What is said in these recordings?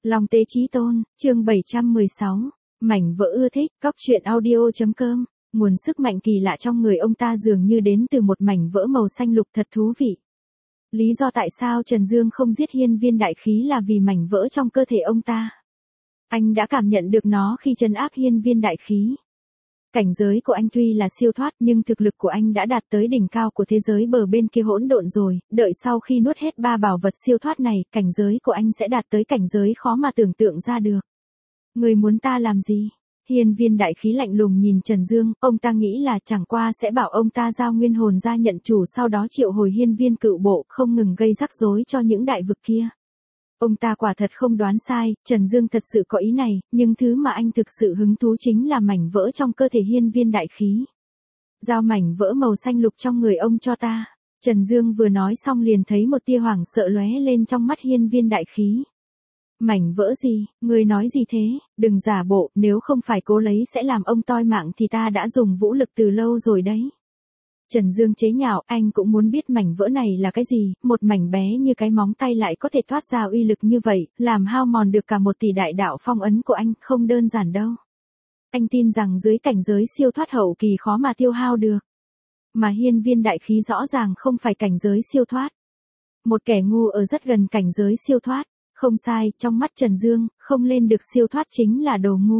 Long Tế Chí Tôn, chương 716, mảnh vỡ ưa thích, cóc truyện audio.com, nguồn sức mạnh kỳ lạ trong người ông ta dường như đến từ một mảnh vỡ màu xanh lục thật thú vị. Lý do tại sao Trần Dương không giết hiên viên đại khí là vì mảnh vỡ trong cơ thể ông ta. Anh đã cảm nhận được nó khi trấn áp hiên viên đại khí. Cảnh giới của anh tuy là siêu thoát nhưng thực lực của anh đã đạt tới đỉnh cao của thế giới bờ bên kia hỗn độn rồi, đợi sau khi nuốt hết ba bảo vật siêu thoát này, cảnh giới của anh sẽ đạt tới cảnh giới khó mà tưởng tượng ra được. Người muốn ta làm gì? Hiên viên đại khí lạnh lùng nhìn Trần Dương, ông ta nghĩ là chẳng qua sẽ bảo ông ta giao nguyên hồn ra nhận chủ, sau đó triệu hồi hiên viên cựu bộ, không ngừng gây rắc rối cho những đại vực kia. Ông ta quả thật không đoán sai, Trần Dương thật sự có ý này, nhưng thứ mà anh thực sự hứng thú chính là mảnh vỡ trong cơ thể hiên viên đại khí. Giao mảnh vỡ màu xanh lục trong người ông cho ta. Trần Dương vừa nói xong liền thấy một tia hoảng sợ lóe lên trong mắt hiên viên đại khí. Mảnh vỡ gì, người nói gì thế, đừng giả bộ, nếu không phải cố lấy sẽ làm ông toi mạng thì ta đã dùng vũ lực từ lâu rồi đấy. Trần Dương chế nhạo, anh cũng muốn biết mảnh vỡ này là cái gì, một mảnh bé như cái móng tay lại có thể thoát ra uy lực như vậy, làm hao mòn được cả 1 tỷ đại đạo phong ấn của anh, không đơn giản đâu. Anh tin rằng dưới cảnh giới siêu thoát hậu kỳ khó mà tiêu hao được. Mà hiên viên đại khí rõ ràng không phải cảnh giới siêu thoát. Một kẻ ngu ở rất gần cảnh giới siêu thoát, không sai, trong mắt Trần Dương, không lên được siêu thoát chính là đồ ngu.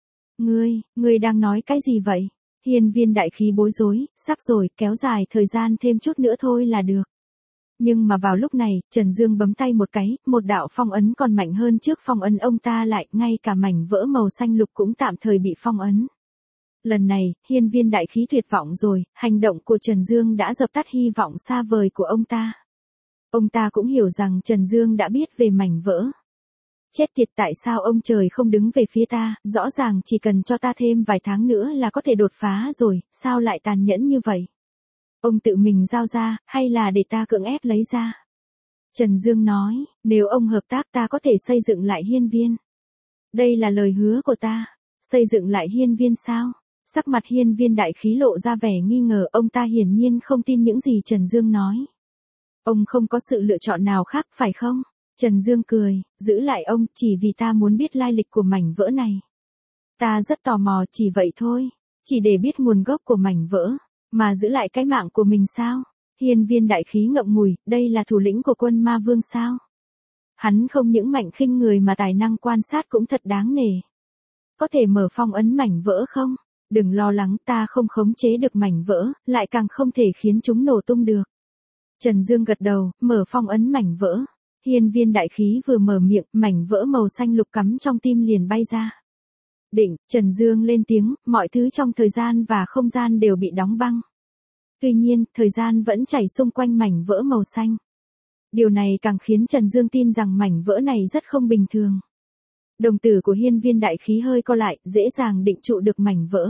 Ngươi đang nói cái gì vậy? Hiên viên đại khí bối rối, sắp rồi, kéo dài thời gian thêm chút nữa thôi là được. Nhưng mà vào lúc này, Trần Dương bấm tay một cái, một đạo phong ấn còn mạnh hơn trước phong ấn ông ta lại, ngay cả mảnh vỡ màu xanh lục cũng tạm thời bị phong ấn. Lần này, hiên viên đại khí tuyệt vọng rồi, hành động của Trần Dương đã dập tắt hy vọng xa vời của ông ta. Ông ta cũng hiểu rằng Trần Dương đã biết về mảnh vỡ. Chết tiệt, tại sao ông trời không đứng về phía ta, rõ ràng chỉ cần cho ta thêm vài tháng nữa là có thể đột phá rồi, sao lại tàn nhẫn như vậy? Ông tự mình giao ra, hay là để ta cưỡng ép lấy ra? Trần Dương nói, nếu ông hợp tác ta có thể xây dựng lại hiên viên. Đây là lời hứa của ta, xây dựng lại hiên viên sao? Sắc mặt hiên viên đại khí lộ ra vẻ nghi ngờ, ông ta hiển nhiên không tin những gì Trần Dương nói. Ông không có sự lựa chọn nào khác phải không? Trần Dương cười, giữ lại ông, chỉ vì ta muốn biết lai lịch của mảnh vỡ này. Ta rất tò mò, chỉ vậy thôi, chỉ để biết nguồn gốc của mảnh vỡ, mà giữ lại cái mạng của mình sao? Hiên viên đại khí ngậm ngùi, đây là thủ lĩnh của quân ma vương sao? Hắn không những mạnh khinh người mà tài năng quan sát cũng thật đáng nể. Có thể mở phong ấn mảnh vỡ không? Đừng lo lắng, ta không khống chế được mảnh vỡ, lại càng không thể khiến chúng nổ tung được. Trần Dương gật đầu, mở phong ấn mảnh vỡ. Hiên viên đại khí vừa mở miệng, mảnh vỡ màu xanh lục cắm trong tim liền bay ra. Định, Trần Dương lên tiếng, mọi thứ trong thời gian và không gian đều bị đóng băng. Tuy nhiên, thời gian vẫn chảy xung quanh mảnh vỡ màu xanh. Điều này càng khiến Trần Dương tin rằng mảnh vỡ này rất không bình thường. Đồng tử của hiên viên đại khí hơi co lại, dễ dàng định trụ được mảnh vỡ.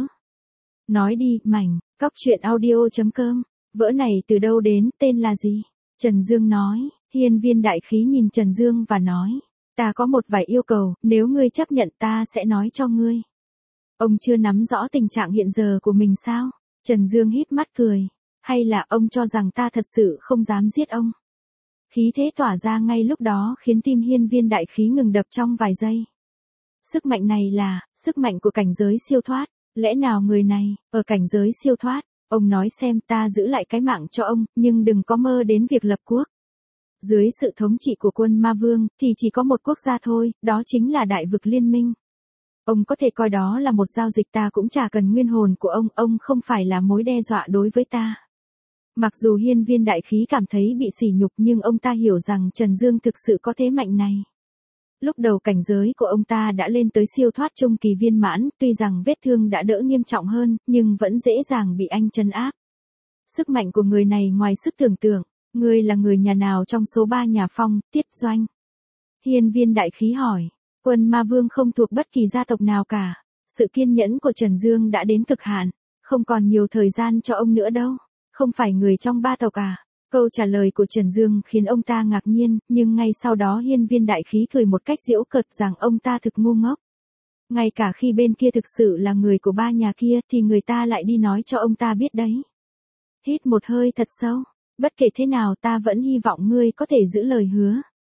Nói đi, cóc truyện audio.com, vỡ này từ đâu đến, tên là gì? Trần Dương nói. Hiên viên đại khí nhìn Trần Dương và nói, ta có một vài yêu cầu, nếu ngươi chấp nhận ta sẽ nói cho ngươi. Ông chưa nắm rõ tình trạng hiện giờ của mình sao? Trần Dương híp mắt cười, hay là ông cho rằng ta thật sự không dám giết ông? Khí thế tỏa ra ngay lúc đó khiến tim hiên viên đại khí ngừng đập trong vài giây. Sức mạnh này là, sức mạnh của cảnh giới siêu thoát, lẽ nào người này, ở cảnh giới siêu thoát, ông nói xem, ta giữ lại cái mạng cho ông, nhưng đừng có mơ đến việc lập quốc. Dưới sự thống trị của quân ma vương, thì chỉ có một quốc gia thôi, đó chính là đại vực liên minh. Ông có thể coi đó là một giao dịch, ta cũng chả cần nguyên hồn của ông không phải là mối đe dọa đối với ta. Mặc dù hiên viên đại khí cảm thấy bị sỉ nhục nhưng ông ta hiểu rằng Trần Dương thực sự có thế mạnh này. Lúc đầu cảnh giới của ông ta đã lên tới siêu thoát trung kỳ viên mãn, tuy rằng vết thương đã đỡ nghiêm trọng hơn, nhưng vẫn dễ dàng bị anh trấn áp. Sức mạnh của người này ngoài sức tưởng tượng. Ngươi là người nhà nào trong số 3 nhà Phong, Tiết Doanh? Hiên viên đại khí hỏi. Quân ma vương không thuộc bất kỳ gia tộc nào cả. Sự kiên nhẫn của Trần Dương đã đến cực hạn, không còn nhiều thời gian cho ông nữa đâu. Không phải người trong 3 tộc à? Câu trả lời của Trần Dương khiến ông ta ngạc nhiên, nhưng ngay sau đó hiên viên đại khí cười một cách giễu cợt rằng ông ta thực ngu ngốc. Ngay cả khi bên kia thực sự là người của 3 nhà kia thì người ta lại đi nói cho ông ta biết đấy. Hít một hơi thật sâu. Bất kể thế nào ta vẫn hy vọng ngươi có thể giữ lời hứa.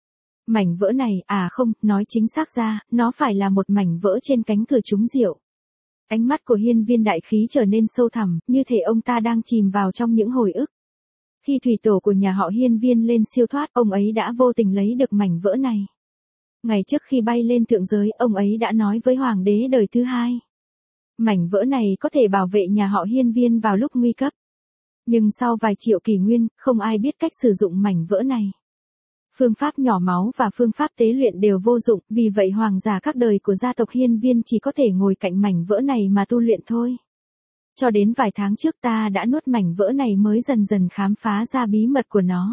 Mảnh vỡ này, không, nói chính xác ra, nó phải là một mảnh vỡ trên cánh cửa trúng rượu. Ánh mắt của hiên viên đại khí trở nên sâu thẳm, như thể ông ta đang chìm vào trong những hồi ức. Khi thủy tổ của nhà họ hiên viên lên siêu thoát, ông ấy đã vô tình lấy được mảnh vỡ này. Ngày trước khi bay lên thượng giới, ông ấy đã nói với hoàng đế đời thứ hai. Mảnh vỡ này có thể bảo vệ nhà họ hiên viên vào lúc nguy cấp. Nhưng sau vài triệu kỷ nguyên, không ai biết cách sử dụng mảnh vỡ này. Phương pháp nhỏ máu và phương pháp tế luyện đều vô dụng, vì vậy hoàng giả các đời của gia tộc hiên viên chỉ có thể ngồi cạnh mảnh vỡ này mà tu luyện thôi. Cho đến vài tháng trước ta đã nuốt mảnh vỡ này mới dần dần khám phá ra bí mật của nó.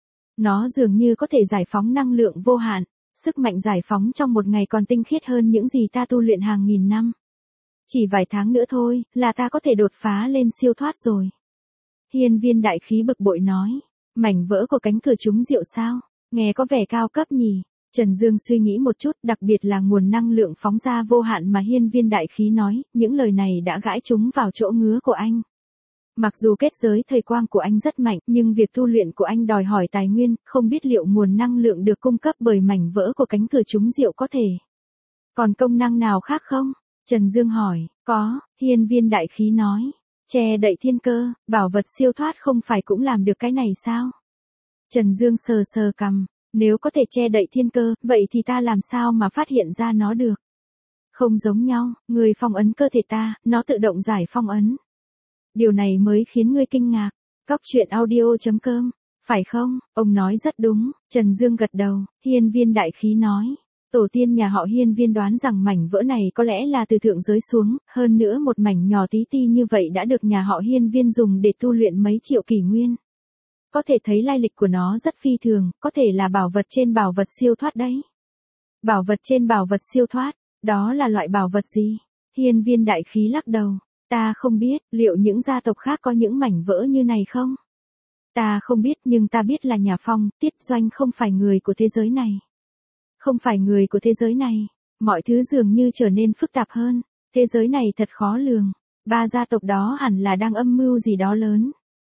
Nó dường như có thể giải phóng năng lượng vô hạn, sức mạnh giải phóng trong một ngày còn tinh khiết hơn những gì ta tu luyện hàng nghìn năm. Chỉ vài tháng nữa thôi, là ta có thể đột phá lên siêu thoát rồi. Hiên viên đại khí bực bội nói, mảnh vỡ của cánh cửa trúng rượu sao, nghe có vẻ cao cấp nhỉ. Trần Dương suy nghĩ một chút, đặc biệt là nguồn năng lượng phóng ra vô hạn mà hiên viên đại khí nói, những lời này đã gãi trúng vào chỗ ngứa của anh. Mặc dù kết giới thời quang của anh rất mạnh, nhưng việc tu luyện của anh đòi hỏi tài nguyên, không biết liệu nguồn năng lượng được cung cấp bởi mảnh vỡ của cánh cửa trúng rượu có thể. Còn công năng nào khác không? Trần Dương hỏi, có, hiên viên đại khí nói. Che đậy thiên cơ, bảo vật siêu thoát không phải cũng làm được cái này sao? Trần Dương sờ sờ cằm, nếu có thể che đậy thiên cơ, vậy thì ta làm sao mà phát hiện ra nó được? Không giống nhau, người phong ấn cơ thể ta, nó tự động giải phong ấn. Điều này mới khiến ngươi kinh ngạc. Cóc truyện audio.com, phải không? Ông nói rất đúng, Trần Dương gật đầu, hiên viên đại khí nói. Tổ tiên nhà họ hiên viên đoán rằng mảnh vỡ này có lẽ là từ thượng giới xuống, hơn nữa một mảnh nhỏ tí ti như vậy đã được nhà họ hiên viên dùng để tu luyện mấy triệu kỷ nguyên. Có thể thấy lai lịch của nó rất phi thường, có thể là bảo vật trên bảo vật siêu thoát đấy. Bảo vật trên bảo vật siêu thoát, đó là loại bảo vật gì? Hiên viên đại khí lắc đầu, ta không biết, liệu những gia tộc khác có những mảnh vỡ như này không? Ta không biết, nhưng ta biết là nhà Phong, Tiết Doanh không phải người của thế giới này. Không phải người của thế giới này, mọi thứ dường như trở nên phức tạp hơn, thế giới này thật khó lường, ba gia tộc đó hẳn là đang âm mưu gì đó lớn.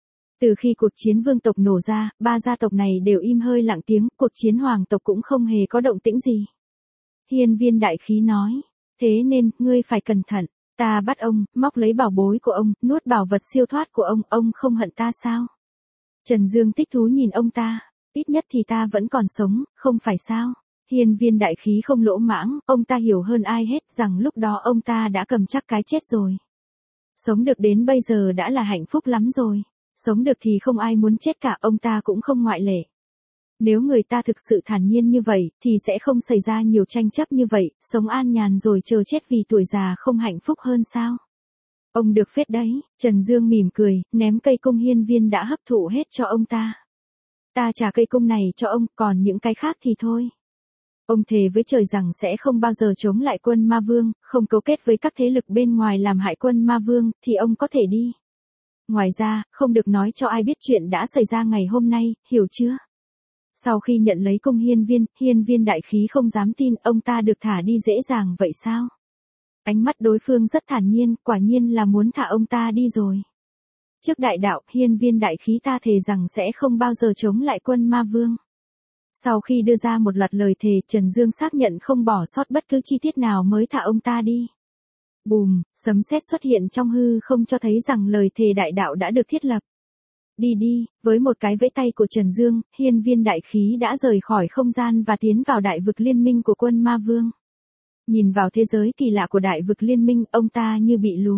Từ khi cuộc chiến vương tộc nổ ra, ba gia tộc này đều im hơi lặng tiếng, cuộc chiến hoàng tộc cũng không hề có động tĩnh gì. Hiên viên đại khí nói, thế nên, ngươi phải cẩn thận, ta bắt ông, móc lấy bảo bối của ông, nuốt bảo vật siêu thoát của ông không hận ta sao? Trần Dương thích thú nhìn ông ta, ít nhất thì ta vẫn còn sống, không phải sao? Hiên viên đại khí không lỗ mãng, ông ta hiểu hơn ai hết rằng lúc đó ông ta đã cầm chắc cái chết rồi. Sống được đến bây giờ đã là hạnh phúc lắm rồi. Sống được thì không ai muốn chết cả, ông ta cũng không ngoại lệ. Nếu người ta thực sự thản nhiên như vậy, thì sẽ không xảy ra nhiều tranh chấp như vậy, sống an nhàn rồi chờ chết vì tuổi già không hạnh phúc hơn sao? Ông được phết đấy, Trần Dương mỉm cười, ném cây cung hiên viên đã hấp thụ hết cho ông ta. Ta trả cây cung này cho ông, còn những cái khác thì thôi. Ông thề với trời rằng sẽ không bao giờ chống lại quân ma vương, không cấu kết với các thế lực bên ngoài làm hại quân ma vương, thì ông có thể đi. Ngoài ra, không được nói cho ai biết chuyện đã xảy ra ngày hôm nay, hiểu chưa? Sau khi nhận lấy cung hiên viên đại khí không dám tin ông ta được thả đi dễ dàng vậy sao? Ánh mắt đối phương rất thản nhiên, quả nhiên là muốn thả ông ta đi rồi. Trước đại đạo, hiên viên đại khí ta thề rằng sẽ không bao giờ chống lại quân ma vương. Sau khi đưa ra một loạt lời thề, Trần Dương xác nhận không bỏ sót bất cứ chi tiết nào mới thả ông ta đi. Bùm, sấm sét xuất hiện trong hư không cho thấy rằng lời thề đại đạo đã được thiết lập. Đi đi, với một cái vẫy tay của Trần Dương, hiên viên đại khí đã rời khỏi không gian và tiến vào đại vực liên minh của quân ma vương. Nhìn vào thế giới kỳ lạ của đại vực liên minh, ông ta như bị lú.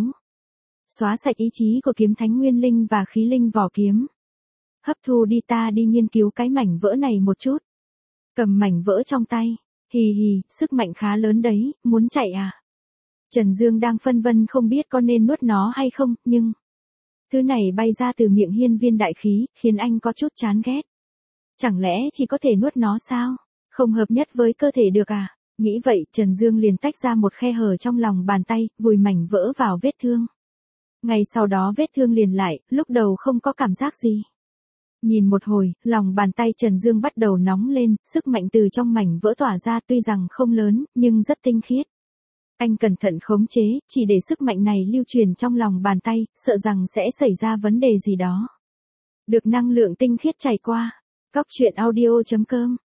Xóa sạch ý chí của kiếm thánh nguyên linh và khí linh vỏ kiếm. Hấp thu đi, ta đi nghiên cứu cái mảnh vỡ này một chút. Cầm mảnh vỡ trong tay. Hì hì, sức mạnh khá lớn đấy, muốn chạy à? Trần Dương đang phân vân không biết có nên nuốt nó hay không, nhưng thứ này bay ra từ miệng hiên viên đại khí, khiến anh có chút chán ghét. Chẳng lẽ chỉ có thể nuốt nó sao? Không hợp nhất với cơ thể được à? Nghĩ vậy, Trần Dương liền tách ra một khe hở trong lòng bàn tay, vùi mảnh vỡ vào vết thương. Ngay sau đó vết thương liền lại, lúc đầu không có cảm giác gì. Nhìn một hồi, lòng bàn tay Trần Dương bắt đầu nóng lên, sức mạnh từ trong mảnh vỡ tỏa ra tuy rằng không lớn, nhưng rất tinh khiết. Anh cẩn thận khống chế, chỉ để sức mạnh này lưu truyền trong lòng bàn tay, sợ rằng sẽ xảy ra vấn đề gì đó. Được năng lượng tinh khiết chảy qua. Cóc truyện audio.com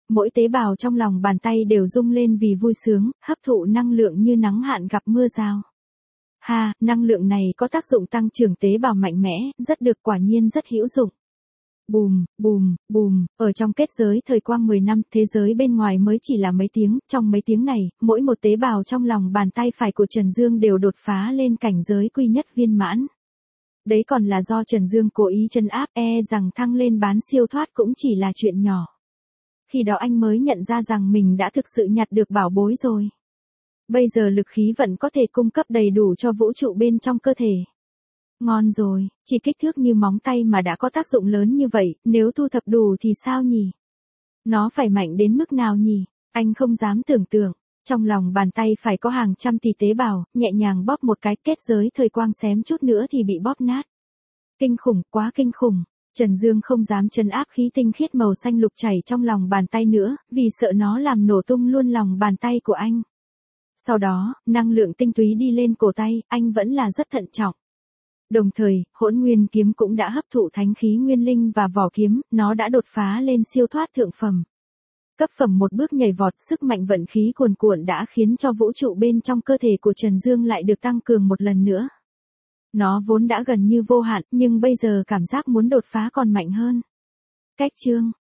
Mỗi tế bào trong lòng bàn tay đều rung lên vì vui sướng, hấp thụ năng lượng như nắng hạn gặp mưa rào. Ha, năng lượng này có tác dụng tăng trưởng tế bào mạnh mẽ, rất được, quả nhiên rất hữu dụng. Bùm, bùm, bùm, ở trong kết giới thời quang 10 năm, thế giới bên ngoài mới chỉ là mấy tiếng, trong mấy tiếng này, mỗi một tế bào trong lòng bàn tay phải của Trần Dương đều đột phá lên cảnh giới quy nhất viên mãn. Đấy còn là do Trần Dương cố ý trấn áp, rằng thăng lên bán siêu thoát cũng chỉ là chuyện nhỏ. Khi đó anh mới nhận ra rằng mình đã thực sự nhặt được bảo bối rồi. Bây giờ lực khí vận có thể cung cấp đầy đủ cho vũ trụ bên trong cơ thể. Ngon rồi, chỉ kích thước như móng tay mà đã có tác dụng lớn như vậy, nếu thu thập đủ thì sao nhỉ? Nó phải mạnh đến mức nào nhỉ? Anh không dám tưởng tượng. Trong lòng bàn tay phải có hàng trăm tỷ tế bào, nhẹ nhàng bóp một cái, kết giới thời quang xém chút nữa thì bị bóp nát. Kinh khủng, quá kinh khủng. Trần Dương không dám trấn áp khí tinh khiết màu xanh lục chảy trong lòng bàn tay nữa, vì sợ nó làm nổ tung luôn lòng bàn tay của anh. Sau đó, năng lượng tinh túy đi lên cổ tay, anh vẫn là rất thận trọng. Đồng thời, Hỗn Nguyên kiếm cũng đã hấp thụ thánh khí nguyên linh và vỏ kiếm, nó đã đột phá lên siêu thoát thượng phẩm. Cấp phẩm một bước nhảy vọt, sức mạnh vận khí cuồn cuộn đã khiến cho vũ trụ bên trong cơ thể của Trần Dương lại được tăng cường một lần nữa. Nó vốn đã gần như vô hạn, nhưng bây giờ cảm giác muốn đột phá còn mạnh hơn. Cách chương